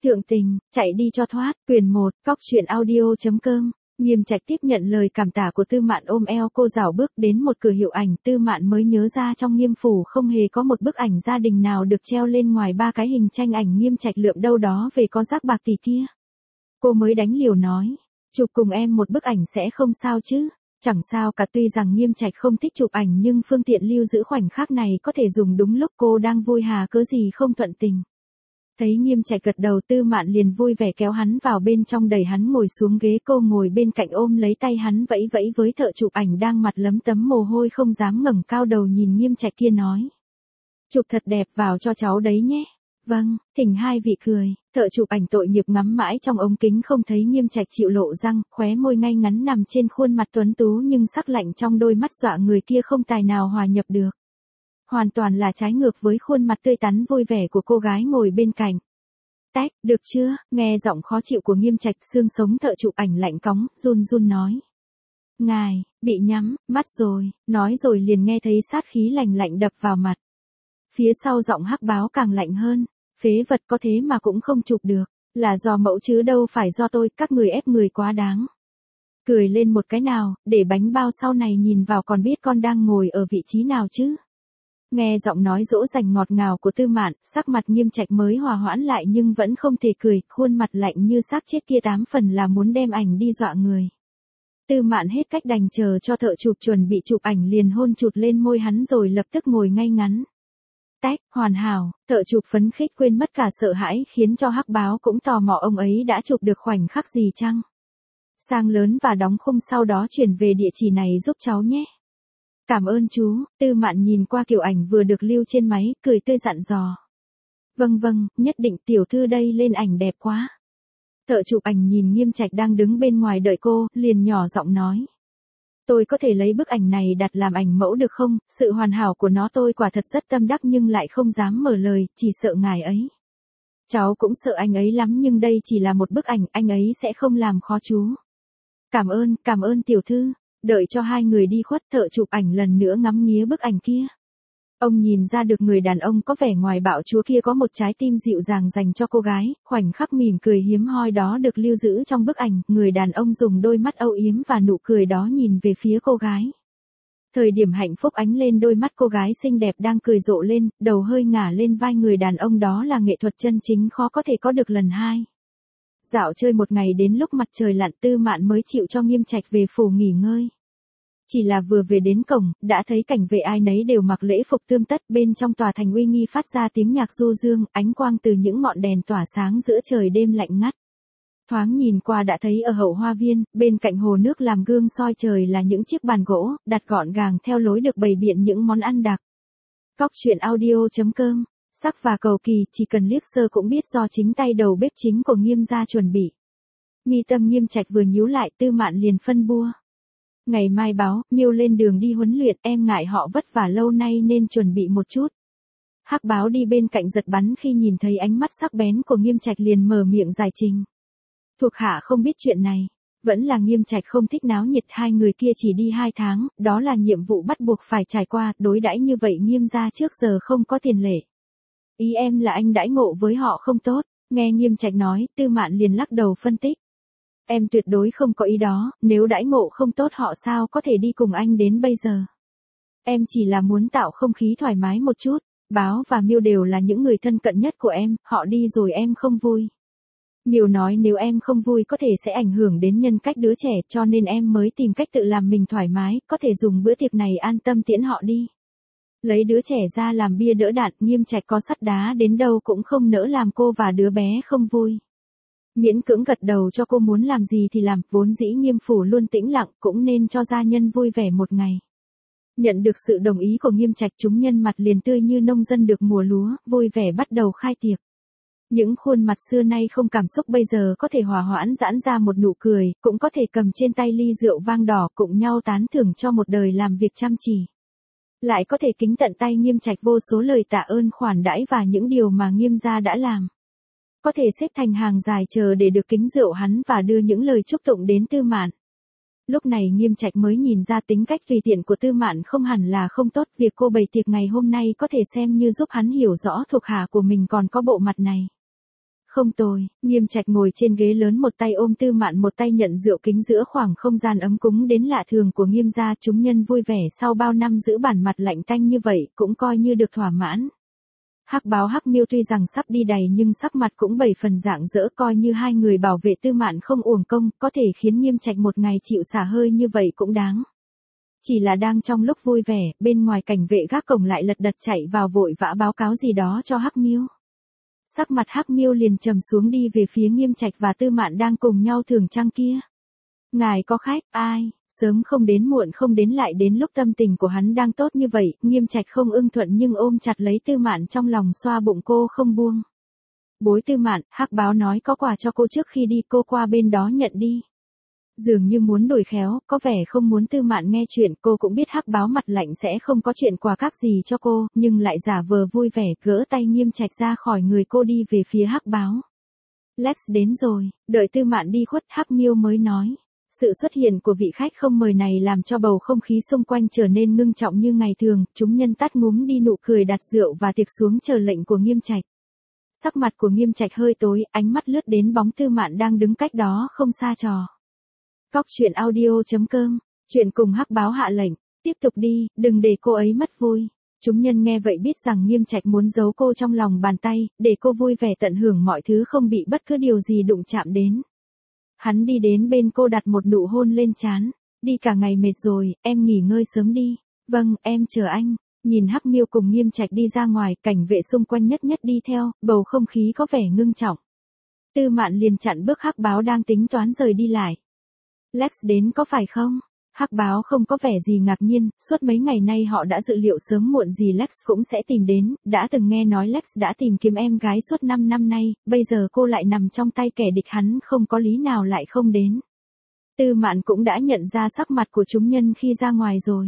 Thượng tình, chạy đi cho thoát, quyền 1, cóc truyện audio.com. Nghiêm Trạch tiếp nhận lời cảm tả của Tư Mạn, ôm eo cô rảo bước đến một cửa hiệu ảnh. Tư Mạn mới nhớ ra trong Nghiêm phủ không hề có một bức ảnh gia đình nào được treo lên ngoài 3 cái hình tranh ảnh Nghiêm Trạch lượm đâu đó về có rác bạc tỷ kia. Cô mới đánh liều nói, chụp cùng em một bức ảnh sẽ không sao chứ? Chẳng sao cả. Tuy rằng Nghiêm Trạch không thích chụp ảnh nhưng phương tiện lưu giữ khoảnh khắc này có thể dùng đúng lúc cô đang vui hà cớ gì không thuận tình. Thấy Nghiêm Trạch gật đầu, Tư Mạn liền vui vẻ kéo hắn vào bên trong, đẩy hắn ngồi xuống ghế, cô ngồi bên cạnh ôm lấy tay hắn vẫy vẫy với thợ chụp ảnh đang mặt lấm tấm mồ hôi không dám ngẩng cao đầu nhìn Nghiêm Trạch kia nói. Chụp thật đẹp vào cho cháu đấy nhé. Vâng, thỉnh hai vị cười. Thợ chụp ảnh tội nghiệp ngắm mãi trong ống kính không thấy Nghiêm Trạch chịu lộ răng, khóe môi ngay ngắn nằm trên khuôn mặt tuấn tú nhưng sắc lạnh trong đôi mắt dọa người kia không tài nào hòa nhập được. Hoàn toàn là trái ngược với khuôn mặt tươi tắn vui vẻ của cô gái ngồi bên cạnh. Tách, được chưa? Nghe giọng khó chịu của Nghiêm Trạch, xương sống thợ chụp ảnh lạnh cóng, run run nói. Ngài, bị nhắm mắt rồi, nói rồi liền nghe thấy sát khí lạnh lạnh đập vào mặt. Phía sau giọng hắc báo càng lạnh hơn, phế vật có thế mà cũng không chụp được, là do mẫu chứ đâu phải do tôi, các người ép người quá đáng. Cười lên một cái nào, để bánh bao sau này nhìn vào còn biết con đang ngồi ở vị trí nào chứ. Nghe giọng nói dỗ dành ngọt ngào của Tư Mạn, sắc mặt Nghiêm Trạch mới hòa hoãn lại nhưng vẫn không thể cười, khuôn mặt lạnh như xác chết kia 8 phần là muốn đem ảnh đi dọa người. Tư Mạn hết cách đành chờ cho thợ chụp chuẩn bị chụp ảnh, liền hôn chụt lên môi hắn rồi lập tức ngồi ngay ngắn. Tách, hoàn hảo, thợ chụp phấn khích quên mất cả sợ hãi, khiến cho hắc báo cũng tò mò ông ấy đã chụp được khoảnh khắc gì chăng. Sang lớn và đóng khung sau đó chuyển về địa chỉ này giúp cháu nhé. Cảm ơn chú. Tư Mạn nhìn qua kiểu ảnh vừa được lưu trên máy, cười tươi dặn dò. Vâng vâng, nhất định tiểu thư đây lên ảnh đẹp quá. Thợ chụp ảnh nhìn Nghiêm Trạch đang đứng bên ngoài đợi cô, liền nhỏ giọng nói. Tôi có thể lấy bức ảnh này đặt làm ảnh mẫu được không? Sự hoàn hảo của nó tôi quả thật rất tâm đắc nhưng lại không dám mở lời, chỉ sợ ngài ấy. Cháu cũng sợ anh ấy lắm nhưng đây chỉ là một bức ảnh, anh ấy sẽ không làm khó chú. Cảm ơn tiểu thư. Đợi cho hai người đi khuất, thợ chụp ảnh lần nữa ngắm nghía bức ảnh kia. Ông nhìn ra được người đàn ông có vẻ ngoài bạo chúa kia có một trái tim dịu dàng dành cho cô gái, khoảnh khắc mỉm cười hiếm hoi đó được lưu giữ trong bức ảnh, người đàn ông dùng đôi mắt âu yếm và nụ cười đó nhìn về phía cô gái. Thời điểm hạnh phúc ánh lên đôi mắt cô gái xinh đẹp đang cười rộ lên, đầu hơi ngả lên vai người đàn ông, đó là nghệ thuật chân chính khó có thể có được lần hai. Dạo chơi một ngày đến lúc mặt trời lặn, Tư Mạn mới chịu cho Nghiêm Trạch về phủ nghỉ ngơi. Chỉ là vừa về đến cổng, đã thấy cảnh vệ ai nấy đều mặc lễ phục tươm tất, bên trong tòa thành uy nghi phát ra tiếng nhạc du dương, ánh quang từ những ngọn đèn tỏa sáng giữa trời đêm lạnh ngắt. Thoáng nhìn qua đã thấy ở hậu hoa viên, bên cạnh hồ nước làm gương soi trời là những chiếc bàn gỗ, đặt gọn gàng theo lối được bày biện những món ăn đặc. Cóc truyện audio.com. Sắc và cầu kỳ, chỉ cần liếc sơ cũng biết do chính tay đầu bếp chính của Nghiêm gia chuẩn bị. Mi tâm Nghiêm Trạch vừa nhíu lại, Tư Mạn liền phân bua. Ngày mai báo, Miêu lên đường đi huấn luyện, em ngại họ vất vả lâu nay nên chuẩn bị một chút. Hắc báo đi bên cạnh giật bắn khi nhìn thấy ánh mắt sắc bén của Nghiêm Trạch liền mở miệng giải trình. Thuộc hạ không biết chuyện này. Vẫn là Nghiêm Trạch không thích náo nhiệt, hai người kia chỉ đi 2 tháng, đó là nhiệm vụ bắt buộc phải trải qua, đối đãi như vậy Nghiêm gia trước giờ không có tiền lệ. Ý em là anh đãi ngộ với họ không tốt. Nghe Nghiêm Trạch nói, Tư Mạn liền lắc đầu phân tích. Em tuyệt đối không có ý đó, nếu đãi ngộ không tốt họ sao có thể đi cùng anh đến bây giờ. Em chỉ là muốn tạo không khí thoải mái một chút, Báo và Miêu đều là những người thân cận nhất của em, họ đi rồi em không vui. Miêu nói nếu em không vui có thể sẽ ảnh hưởng đến nhân cách đứa trẻ, cho nên em mới tìm cách tự làm mình thoải mái, có thể dùng bữa tiệc này an tâm tiễn họ đi. Lấy đứa trẻ ra làm bia đỡ đạn, Nghiêm Trạch có sắt đá đến đâu cũng không nỡ làm cô và đứa bé không vui. Miễn cưỡng gật đầu cho cô muốn làm gì thì làm, vốn dĩ Nghiêm phủ luôn tĩnh lặng, cũng nên cho gia nhân vui vẻ một ngày. Nhận được sự đồng ý của Nghiêm Trạch, chúng nhân mặt liền tươi như nông dân được mùa lúa, vui vẻ bắt đầu khai tiệc. Những khuôn mặt xưa nay không cảm xúc bây giờ có thể hòa hoãn giãn ra một nụ cười, cũng có thể cầm trên tay ly rượu vang đỏ cùng nhau tán thưởng cho một đời làm việc chăm chỉ. Lại có thể kính tận tay Nghiêm Trạch vô số lời tạ ơn khoản đãi và những điều mà Nghiêm gia đã làm. Có thể xếp thành hàng dài chờ để được kính rượu hắn và đưa những lời chúc tụng đến Tư Mạn. Lúc này Nghiêm Trạch mới nhìn ra tính cách tùy tiện của Tư Mạn không hẳn là không tốt, việc cô bày tiệc ngày hôm nay có thể xem như giúp hắn hiểu rõ thuộc hạ của mình còn có bộ mặt này. Không tồi, Nghiêm Trạch ngồi trên ghế lớn một tay ôm Tư Mạn một tay nhận rượu kính giữa khoảng không gian ấm cúng đến lạ thường của Nghiêm gia, chúng nhân vui vẻ sau bao năm giữ bản mặt lạnh tanh như vậy cũng coi như được thỏa mãn. Hắc Báo Hắc Miêu tuy rằng sắp đi đầy nhưng sắc mặt cũng 7 phần rạng rỡ, coi như hai người bảo vệ Tư Mạn không uổng công, có thể khiến Nghiêm Trạch một ngày chịu xả hơi như vậy cũng đáng. Chỉ là đang trong lúc vui vẻ, bên ngoài cảnh vệ gác cổng lại lật đật chạy vào vội vã báo cáo gì đó cho Hắc Miêu. Sắc mặt Hắc Miêu liền trầm xuống đi về phía Nghiêm Trạch và Tư Mạn đang cùng nhau thưởng trăng kia. Ngài có khách, ai, sớm không đến muộn không đến lại đến lúc tâm tình của hắn đang tốt như vậy, Nghiêm Trạch không ưng thuận nhưng ôm chặt lấy Tư Mạn trong lòng xoa bụng cô không buông. Bối Tư Mạn, Hắc Báo nói có quà cho cô trước khi đi, cô qua bên đó nhận đi. Dường như muốn đổi khéo, có vẻ không muốn Tư Mạn nghe chuyện, cô cũng biết Hắc Báo mặt lạnh sẽ không có chuyện quà các gì cho cô, nhưng lại giả vờ vui vẻ gỡ tay Nghiêm Trạch ra khỏi người cô đi về phía Hắc Báo. Lex đến rồi, đợi Tư Mạn đi khuất Hắc Miêu mới nói. Sự xuất hiện của vị khách không mời này làm cho bầu không khí xung quanh trở nên ngưng trọng như ngày thường, chúng nhân tắt ngúm đi nụ cười, đặt rượu và tiệc xuống chờ lệnh của Nghiêm Trạch. Sắc mặt của Nghiêm Trạch hơi tối, ánh mắt lướt đến bóng Tư Mạn đang đứng cách đó không xa trò. Góc truyện audio.com, chuyện cùng Hắc Báo hạ lệnh, tiếp tục đi, đừng để cô ấy mất vui. Chúng nhân nghe vậy biết rằng Nghiêm Trạch muốn giấu cô trong lòng bàn tay, để cô vui vẻ tận hưởng mọi thứ không bị bất cứ điều gì đụng chạm đến. Hắn đi đến bên cô đặt một nụ hôn lên trán. Đi cả ngày mệt rồi, em nghỉ ngơi sớm đi. Vâng, em chờ anh. Nhìn Hắc Miêu cùng Nghiêm Trạch đi ra ngoài, cảnh vệ xung quanh nhất nhất đi theo, bầu không khí có vẻ ngưng trọng. Tư Mạn liền chặn bước Hắc Báo đang tính toán rời đi lại. Lex đến có phải không? Hắc Báo không có vẻ gì ngạc nhiên, suốt mấy ngày nay họ đã dự liệu sớm muộn gì Lex cũng sẽ tìm đến, đã từng nghe nói Lex đã tìm kiếm em gái suốt 5 năm nay, bây giờ cô lại nằm trong tay kẻ địch, hắn không có lý nào lại không đến. Tư Mạn cũng đã nhận ra sắc mặt của chúng nhân khi ra ngoài rồi.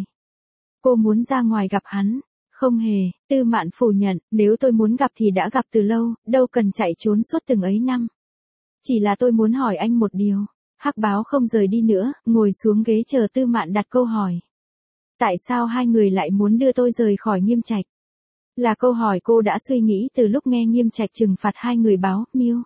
Cô muốn ra ngoài gặp hắn. Không hề, Tư Mạn phủ nhận, nếu tôi muốn gặp thì đã gặp từ lâu, đâu cần chạy trốn suốt từng ấy năm. Chỉ là tôi muốn hỏi anh một điều. Hắc Báo không rời đi nữa, ngồi xuống ghế chờ Tư Mạn đặt câu hỏi. Tại sao hai người lại muốn đưa tôi rời khỏi Nghiêm Trạch? Là câu hỏi cô đã suy nghĩ từ lúc nghe Nghiêm Trạch trừng phạt hai người Báo, Miêu.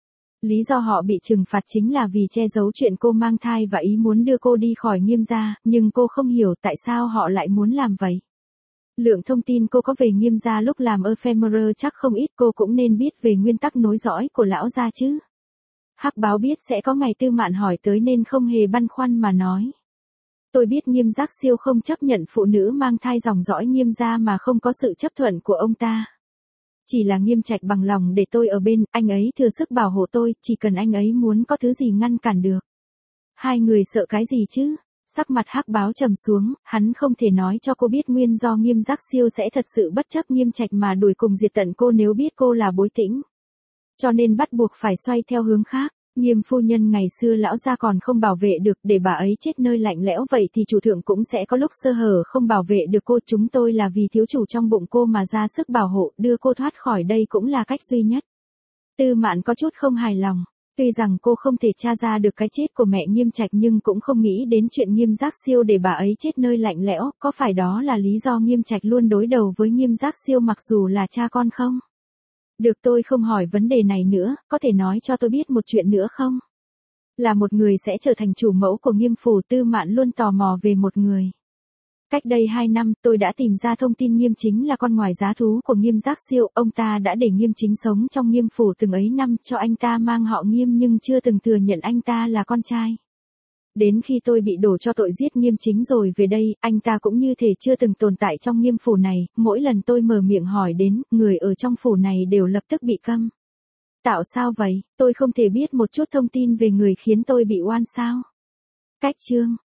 Lý do họ bị trừng phạt chính là vì che giấu chuyện cô mang thai và ý muốn đưa cô đi khỏi Nghiêm gia, nhưng cô không hiểu tại sao họ lại muốn làm vậy. Lượng thông tin cô có về Nghiêm gia lúc làm ephemeral chắc không ít, cô cũng nên biết về nguyên tắc nối dõi của lão gia chứ. Hắc Báo biết sẽ có ngày Tư Mạn hỏi tới nên không hề băn khoăn mà nói. Tôi biết Nghiêm Giác Siêu không chấp nhận phụ nữ mang thai dòng dõi Nghiêm gia mà không có sự chấp thuận của ông ta. Chỉ là Nghiêm Trạch bằng lòng để tôi ở bên, anh ấy thừa sức bảo hộ tôi, chỉ cần anh ấy muốn có thứ gì ngăn cản được. Hai người sợ cái gì chứ? Sắc mặt Hắc Báo trầm xuống, hắn không thể nói cho cô biết nguyên do Nghiêm Giác Siêu sẽ thật sự bất chấp Nghiêm Trạch mà đuổi cùng diệt tận cô nếu biết cô là Bối Tĩnh. Cho nên bắt buộc phải xoay theo hướng khác. Nghiêm phu nhân ngày xưa lão gia còn không bảo vệ được, để bà ấy chết nơi lạnh lẽo vậy thì chủ thượng cũng sẽ có lúc sơ hở không bảo vệ được cô. Chúng tôi là vì thiếu chủ trong bụng cô mà ra sức bảo hộ, đưa cô thoát khỏi đây cũng là cách duy nhất. Tư Mạn có chút không hài lòng. Tuy rằng cô không thể tra ra được cái chết của mẹ Nghiêm Trạch nhưng cũng không nghĩ đến chuyện Nghiêm Giác Siêu để bà ấy chết nơi lạnh lẽo, có phải đó là lý do Nghiêm Trạch luôn đối đầu với Nghiêm Giác Siêu mặc dù là cha con không? Được, tôi không hỏi vấn đề này nữa, có thể nói cho tôi biết một chuyện nữa không? Là một người sẽ trở thành chủ mẫu của Nghiêm phủ. Tư Mạn luôn tò mò về một người. Cách đây 2 năm, tôi đã tìm ra thông tin Nghiêm Chính là con ngoài giá thú của Nghiêm Giác Siêu, ông ta đã để Nghiêm Chính sống trong Nghiêm phủ từng ấy năm, cho anh ta mang họ Nghiêm nhưng chưa từng thừa nhận anh ta là con trai. Đến khi tôi bị đổ cho tội giết Nghiêm Chính rồi về đây, anh ta cũng như thể chưa từng tồn tại trong Nghiêm phủ này, mỗi lần tôi mở miệng hỏi đến, người ở trong phủ này đều lập tức bị câm. Tạo sao vậy? Tôi không thể biết một chút thông tin về người khiến tôi bị oan sao? Cách chương